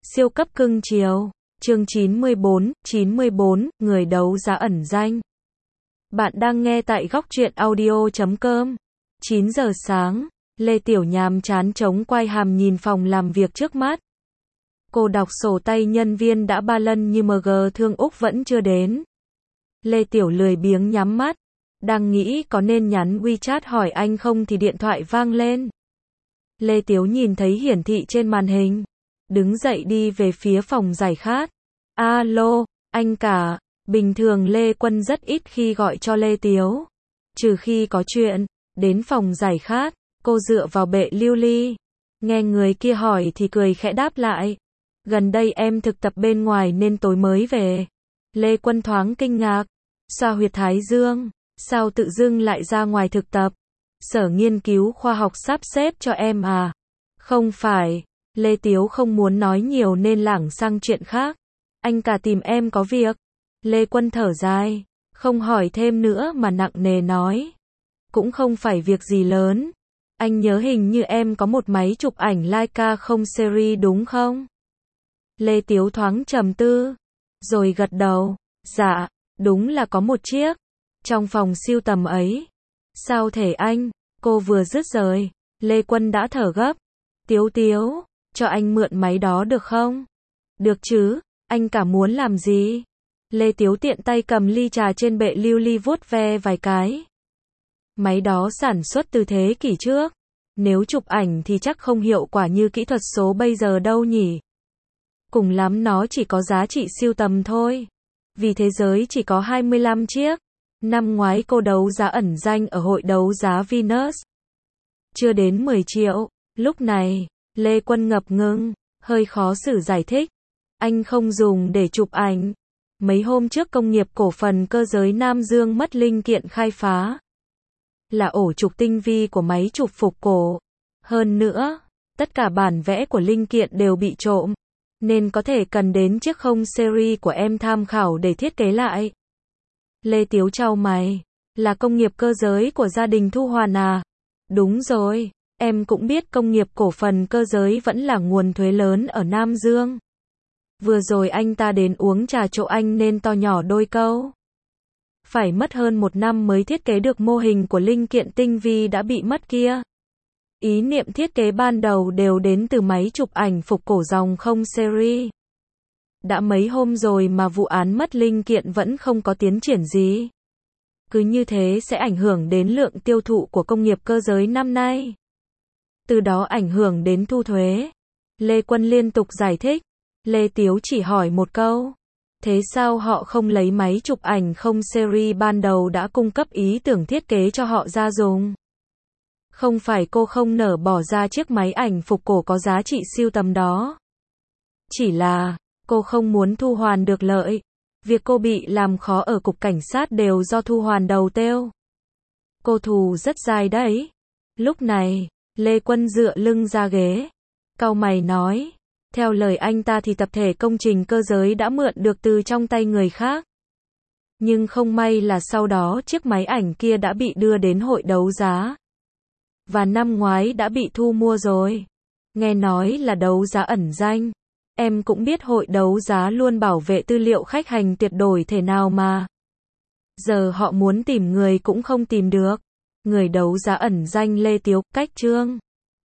Siêu cấp cưng chiều. Chương 94, người đấu giá ẩn danh. Bạn đang nghe tại góc truyện audio.com. 9 giờ sáng, Lê Tiểu nhàm chán chống quai hàm nhìn phòng làm việc trước mắt. Cô đọc sổ tay nhân viên đã 3 lần nhưng MG Thương Úc vẫn chưa đến. Lê Tiểu lười biếng nhắm mắt, đang nghĩ có nên nhắn WeChat hỏi anh không thì điện thoại vang lên. Lê Tiểu nhìn thấy hiển thị trên màn hình, đứng dậy đi về phía phòng giải khát. Alo, anh cả. Bình thường Lê Quân rất ít khi gọi cho Lê Tiểu, trừ khi có chuyện. Đến phòng giải khát, cô dựa vào bệ lưu ly, nghe người kia hỏi thì cười khẽ đáp lại. Gần đây em thực tập bên ngoài nên tối mới về. Lê Quân thoáng kinh ngạc, xoa huyệt thái dương, sao tự dưng lại ra ngoài thực tập? Sở nghiên cứu khoa học sắp xếp cho em à? Không phải. Lê Tiếu không muốn nói nhiều nên lảng sang chuyện khác. Anh cả tìm em có việc. Lê Quân thở dài, không hỏi thêm nữa mà nặng nề nói. Cũng không phải việc gì lớn. Anh nhớ hình như em có một máy chụp ảnh Leica không series đúng không? Lê Tiếu thoáng trầm tư, rồi gật đầu. Dạ, đúng là có một chiếc. Trong phòng sưu tầm ấy. Sao thể anh? Cô vừa dứt lời, Lê Quân đã thở gấp. Tiếu Tiếu, cho anh mượn máy đó được không? Được chứ, anh cả muốn làm gì? Lê Tiếu tiện tay cầm ly trà trên bệ lưu ly vuốt ve vài cái. Máy đó sản xuất từ thế kỷ trước. Nếu chụp ảnh thì chắc không hiệu quả như kỹ thuật số bây giờ đâu nhỉ. Cùng lắm nó chỉ có giá trị sưu tầm thôi. Vì thế giới chỉ có 25 chiếc. Năm ngoái cô đấu giá ẩn danh ở hội đấu giá Venus. Chưa đến 10 triệu. Lúc này, Lê Quân ngập ngừng, hơi khó xử giải thích. Anh không dùng để chụp ảnh. Mấy hôm trước công nghiệp cổ phần cơ giới Nam Dương mất linh kiện khai phá. Là ổ trục tinh vi của máy chụp phục cổ. Hơn nữa, tất cả bản vẽ của linh kiện đều bị trộm. Nên có thể cần đến chiếc không series của em tham khảo để thiết kế lại. Lê Tiếu chau mày. Là công nghiệp cơ giới của gia đình Thu Hoàn à? Đúng rồi, em cũng biết công nghiệp cổ phần cơ giới vẫn là nguồn thuế lớn ở Nam Dương. Vừa rồi anh ta đến uống trà chỗ anh nên to nhỏ đôi câu. Phải mất hơn 1 năm mới thiết kế được mô hình của linh kiện tinh vi đã bị mất kia. Ý niệm thiết kế ban đầu đều đến từ máy chụp ảnh phục cổ dòng không series. Đã mấy hôm rồi mà vụ án mất linh kiện vẫn không có tiến triển gì. Cứ như thế sẽ ảnh hưởng đến lượng tiêu thụ của công nghiệp cơ giới năm nay. Từ đó ảnh hưởng đến thu thuế. Lê Quân liên tục giải thích. Lê Tiếu chỉ hỏi một câu. Thế sao họ không lấy máy chụp ảnh không series ban đầu đã cung cấp ý tưởng thiết kế cho họ ra dùng? Không phải cô không nỡ bỏ ra chiếc máy ảnh phục cổ có giá trị sưu tầm đó. Chỉ là, cô không muốn Thu Hoàn được lợi. Việc cô bị làm khó ở cục cảnh sát đều do Thu Hoàn đầu têu. Cô thù rất dài đấy. Lúc này, Lê Quân dựa lưng ra ghế. Cau mày nói. Theo lời anh ta thì tập thể công trình cơ giới đã mượn được từ trong tay người khác. Nhưng không may là sau đó chiếc máy ảnh kia đã bị đưa đến hội đấu giá. Và năm ngoái đã bị thu mua rồi. Nghe nói là đấu giá ẩn danh. Em cũng biết hội đấu giá luôn bảo vệ tư liệu khách hàng tuyệt đối thể nào mà. Giờ họ muốn tìm người cũng không tìm được. Người đấu giá ẩn danh Lê Tiếu, cách chương.